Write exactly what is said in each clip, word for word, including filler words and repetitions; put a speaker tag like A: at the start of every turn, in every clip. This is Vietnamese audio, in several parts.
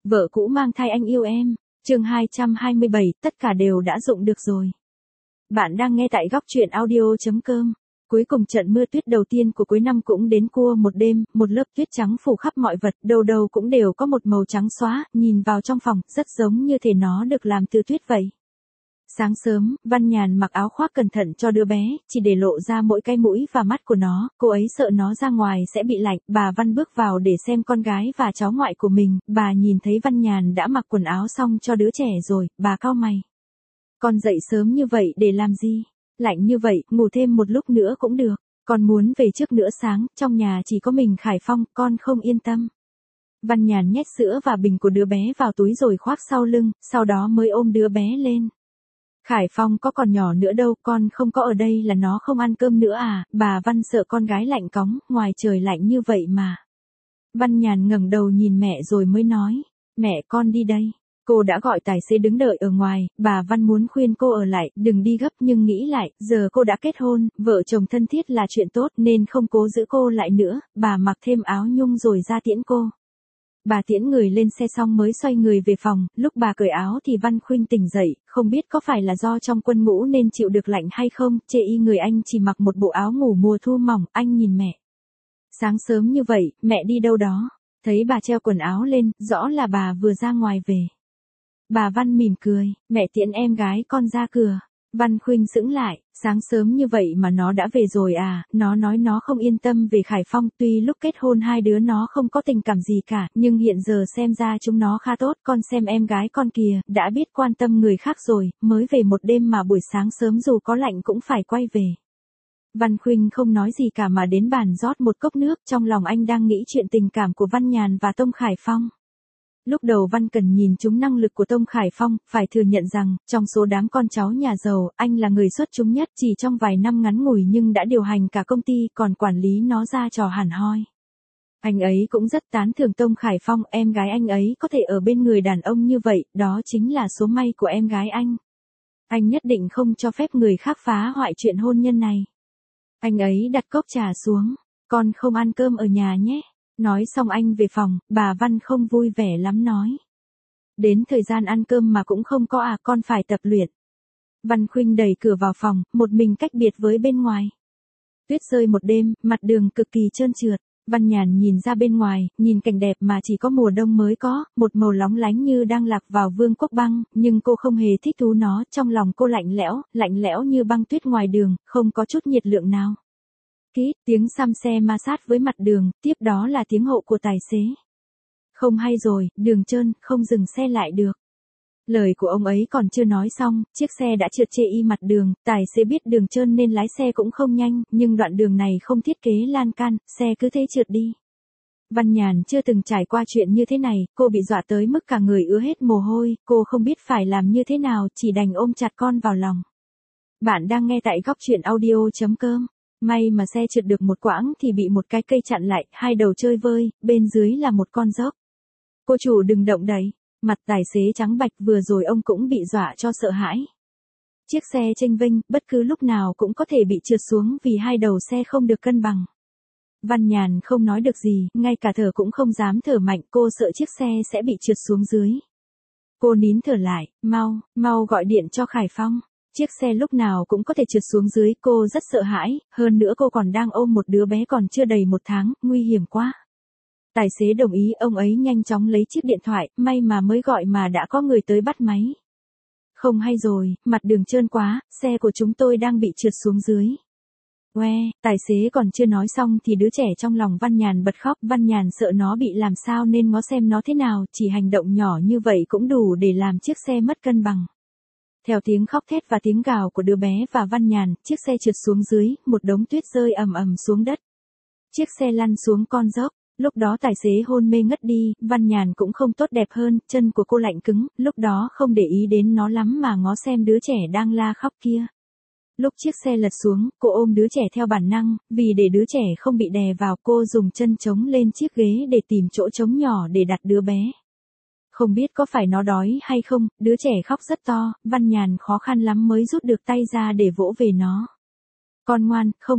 A: Vợ cũ mang thai anh yêu em. Chương hai trăm hai mươi bảy, tất cả đều đã dụng được rồi. Bạn đang nghe tại góc truyện audio chấm com. Cuối cùng trận mưa tuyết đầu tiên của cuối năm cũng đến cua một đêm, một lớp tuyết trắng phủ khắp mọi vật, đầu đầu cũng đều có một màu trắng xóa, nhìn vào trong phòng, rất giống như thể nó được làm từ tuyết vậy. Sáng sớm, Văn Nhàn mặc áo khoác cẩn thận cho đứa bé, chỉ để lộ ra mỗi cái mũi và mắt của nó, cô ấy sợ nó ra ngoài sẽ bị lạnh. Bà Văn bước vào để xem con gái và cháu ngoại của mình, bà nhìn thấy Văn Nhàn đã mặc quần áo xong cho đứa trẻ rồi, bà cau mày. Con dậy sớm như vậy để làm gì? Lạnh như vậy, ngủ thêm một lúc nữa cũng được. Con muốn về trước nửa sáng, trong nhà chỉ có mình Khải Phong, con không yên tâm. Văn Nhàn nhét sữa và bình của đứa bé vào túi rồi khoác sau lưng, sau đó mới ôm đứa bé lên. Khải Phong có còn nhỏ nữa đâu, con không có ở đây là nó không ăn cơm nữa à? Bà Văn sợ con gái lạnh cóng, ngoài trời lạnh như vậy mà. Văn Nhàn ngẩng đầu nhìn mẹ rồi mới nói, mẹ con đi đây. Cô đã gọi tài xế đứng đợi ở ngoài, bà Văn muốn khuyên cô ở lại, đừng đi gấp nhưng nghĩ lại, giờ cô đã kết hôn, vợ chồng thân thiết là chuyện tốt nên không cố giữ cô lại nữa, bà mặc thêm áo nhung rồi ra tiễn cô. Bà tiễn người lên xe xong mới xoay người về phòng, lúc bà cởi áo thì Văn Khuynh tỉnh dậy, không biết có phải là do trong quân ngũ nên chịu được lạnh hay không, chê y người anh chỉ mặc một bộ áo ngủ mùa thu mỏng, anh nhìn mẹ. Sáng sớm như vậy, mẹ đi đâu đó, thấy bà treo quần áo lên, rõ là bà vừa ra ngoài về. Bà Văn mỉm cười, mẹ tiễn em gái con ra cửa. Văn Khuynh sững lại, sáng sớm như vậy mà nó đã về rồi à? Nó nói nó không yên tâm về Khải Phong, tuy lúc kết hôn hai đứa nó không có tình cảm gì cả, nhưng hiện giờ xem ra chúng nó khá tốt, con xem em gái con kìa, đã biết quan tâm người khác rồi, mới về một đêm mà buổi sáng sớm dù có lạnh cũng phải quay về. Văn Khuynh không nói gì cả mà đến bàn rót một cốc nước, trong lòng anh đang nghĩ chuyện tình cảm của Văn Nhàn và Tông Khải Phong. Lúc đầu Văn Cần nhìn trúng năng lực của Tông Khải Phong, phải thừa nhận rằng, trong số đám con cháu nhà giàu, anh là người xuất chúng nhất, chỉ trong vài năm ngắn ngủi nhưng đã điều hành cả công ty, còn quản lý nó ra trò hẳn hoi. Anh ấy cũng rất tán thưởng Tông Khải Phong, em gái anh ấy có thể ở bên người đàn ông như vậy, đó chính là số may của em gái anh. Anh nhất định không cho phép người khác phá hoại chuyện hôn nhân này. Anh ấy đặt cốc trà xuống, con không ăn cơm ở nhà nhé. Nói xong anh về phòng, bà Văn không vui vẻ lắm nói. Đến thời gian ăn cơm mà cũng không có à, con phải tập luyện. Văn Khuynh đẩy cửa vào phòng, một mình cách biệt với bên ngoài. Tuyết rơi một đêm, mặt đường cực kỳ trơn trượt. Văn Nhàn nhìn ra bên ngoài, nhìn cảnh đẹp mà chỉ có mùa đông mới có, một màu lóng lánh như đang lạc vào vương quốc băng, nhưng cô không hề thích thú nó, trong lòng cô lạnh lẽo, lạnh lẽo như băng tuyết ngoài đường, không có chút nhiệt lượng nào. Kít, tiếng xăm xe ma sát với mặt đường, tiếp đó là tiếng hậu của tài xế. Không hay rồi, đường trơn, không dừng xe lại được. Lời của ông ấy còn chưa nói xong, chiếc xe đã trượt chê y mặt đường, tài xế biết đường trơn nên lái xe cũng không nhanh, nhưng đoạn đường này không thiết kế lan can, xe cứ thế trượt đi. Văn Nhàn chưa từng trải qua chuyện như thế này, cô bị dọa tới mức cả người ứa hết mồ hôi, cô không biết phải làm như thế nào, chỉ đành ôm chặt con vào lòng. Bạn đang nghe tại góc truyện audio chấm com. May mà xe trượt được một quãng thì bị một cái cây chặn lại, hai đầu chơi vơi, bên dưới là một con dốc. Cô chủ đừng động đậy, mặt tài xế trắng bạch, vừa rồi ông cũng bị dọa cho sợ hãi. Chiếc xe chênh vênh, bất cứ lúc nào cũng có thể bị trượt xuống vì hai đầu xe không được cân bằng. Văn Nhàn không nói được gì, ngay cả thở cũng không dám thở mạnh, cô sợ chiếc xe sẽ bị trượt xuống dưới. Cô nín thở lại, mau, mau gọi điện cho Khải Phong. Chiếc xe lúc nào cũng có thể trượt xuống dưới, cô rất sợ hãi, hơn nữa cô còn đang ôm một đứa bé còn chưa đầy một tháng, nguy hiểm quá. Tài xế đồng ý, ông ấy nhanh chóng lấy chiếc điện thoại, may mà mới gọi mà đã có người tới bắt máy. Không hay rồi, mặt đường trơn quá, xe của chúng tôi đang bị trượt xuống dưới. Oe, tài xế còn chưa nói xong thì đứa trẻ trong lòng Văn Nhàn bật khóc, Văn Nhàn sợ nó bị làm sao nên ngó xem nó thế nào, chỉ hành động nhỏ như vậy cũng đủ để làm chiếc xe mất cân bằng. Theo tiếng khóc thét và tiếng gào của đứa bé và Văn Nhàn, chiếc xe trượt xuống dưới, một đống tuyết rơi ầm ầm xuống đất. Chiếc xe lăn xuống con dốc, lúc đó tài xế hôn mê ngất đi, Văn Nhàn cũng không tốt đẹp hơn, chân của cô lạnh cứng, lúc đó không để ý đến nó lắm mà ngó xem đứa trẻ đang la khóc kia. Lúc chiếc xe lật xuống, cô ôm đứa trẻ theo bản năng, vì để đứa trẻ không bị đè vào, cô dùng chân chống lên chiếc ghế để tìm chỗ trống nhỏ để đặt đứa bé. Không biết có phải nó đói hay không, đứa trẻ khóc rất to, Văn Nhàn khó khăn lắm mới rút được tay ra để vỗ về nó. Con ngoan, không khóc,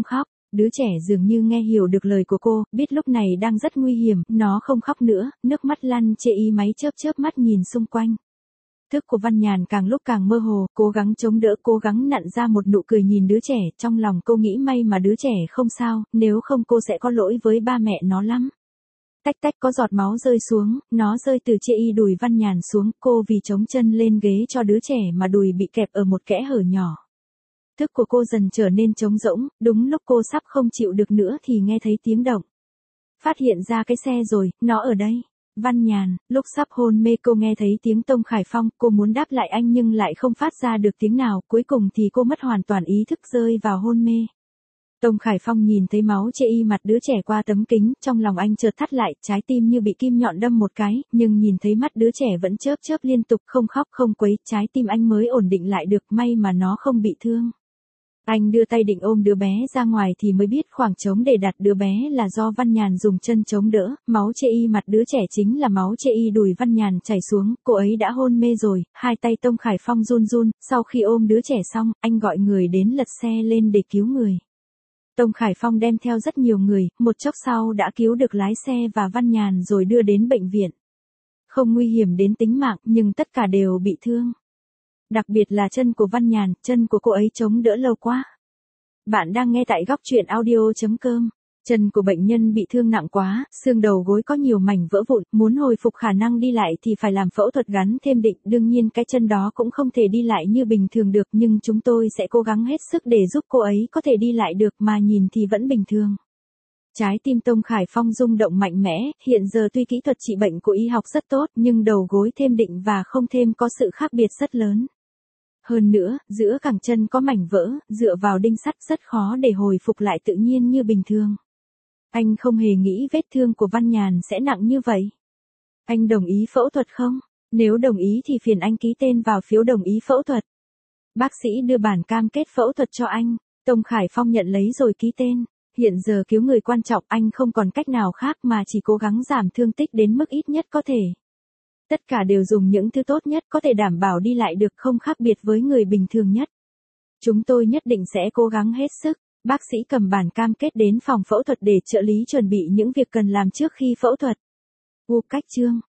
A: Đứa trẻ dường như nghe hiểu được lời của cô, biết lúc này đang rất nguy hiểm, nó không khóc nữa, nước mắt lăn chê y máy chớp chớp mắt nhìn xung quanh. Thức của Văn Nhàn càng lúc càng mơ hồ, cố gắng chống đỡ, cố gắng nặn ra một nụ cười nhìn đứa trẻ, trong lòng cô nghĩ may mà đứa trẻ không sao, nếu không cô sẽ có lỗi với ba mẹ nó lắm. Tách tách có giọt máu rơi xuống, nó rơi từ chê y đùi Văn Nhàn xuống, cô vì chống chân lên ghế cho đứa trẻ mà đùi bị kẹp ở một kẽ hở nhỏ. Thức của cô dần trở nên trống rỗng, đúng lúc cô sắp không chịu được nữa thì nghe thấy tiếng động. Phát hiện ra cái xe rồi, nó ở đây. Văn Nhàn, lúc sắp hôn mê cô nghe thấy tiếng Tông Khải Phong, cô muốn đáp lại anh nhưng lại không phát ra được tiếng nào, cuối cùng thì cô mất hoàn toàn ý thức rơi vào hôn mê. Tông Khải Phong nhìn thấy máu chê y mặt đứa trẻ qua tấm kính, trong lòng anh chợt thắt lại, trái tim như bị kim nhọn đâm một cái, nhưng nhìn thấy mắt đứa trẻ vẫn chớp chớp liên tục, không khóc không quấy, trái tim anh mới ổn định lại được, may mà nó không bị thương. Anh đưa tay định ôm đứa bé ra ngoài thì mới biết khoảng trống để đặt đứa bé là do Văn Nhàn dùng chân chống đỡ, máu chê y mặt đứa trẻ chính là máu chê y đùi Văn Nhàn chảy xuống, cô ấy đã hôn mê rồi, hai tay Tông Khải Phong run run, sau khi ôm đứa trẻ xong, anh gọi người đến lật xe lên để cứu người. Tông Khải Phong đem theo rất nhiều người, một chốc sau đã cứu được lái xe và Văn Nhàn rồi đưa đến bệnh viện. Không nguy hiểm đến tính mạng nhưng tất cả đều bị thương. Đặc biệt là chân của Văn Nhàn, chân của cô ấy chống đỡ lâu quá. Bạn đang nghe tại góc truyện audio chấm com. Chân của bệnh nhân bị thương nặng quá, xương đầu gối có nhiều mảnh vỡ vụn, muốn hồi phục khả năng đi lại thì phải làm phẫu thuật gắn thêm định, đương nhiên cái chân đó cũng không thể đi lại như bình thường được nhưng chúng tôi sẽ cố gắng hết sức để giúp cô ấy có thể đi lại được mà nhìn thì vẫn bình thường. Trái tim Tông Khải Phong rung động mạnh mẽ, hiện giờ tuy kỹ thuật trị bệnh của y học rất tốt nhưng đầu gối thêm định và không thêm có sự khác biệt rất lớn. Hơn nữa, giữa cẳng chân có mảnh vỡ, dựa vào đinh sắt rất khó để hồi phục lại tự nhiên như bình thường. Anh không hề nghĩ vết thương của Văn Nhàn sẽ nặng như vậy. Anh đồng ý phẫu thuật không? Nếu đồng ý thì phiền anh ký tên vào phiếu đồng ý phẫu thuật. Bác sĩ đưa bản cam kết phẫu thuật cho anh. Tông Khải Phong nhận lấy rồi ký tên. Hiện giờ cứu người quan trọng, anh không còn cách nào khác mà chỉ cố gắng giảm thương tích đến mức ít nhất có thể. Tất cả đều dùng những thứ tốt nhất có thể đảm bảo đi lại được, không khác biệt với người bình thường nhất. Chúng tôi nhất định sẽ cố gắng hết sức. Bác sĩ cầm bản cam kết đến phòng phẫu thuật để trợ lý chuẩn bị những việc cần làm trước khi phẫu thuật. U cách chương.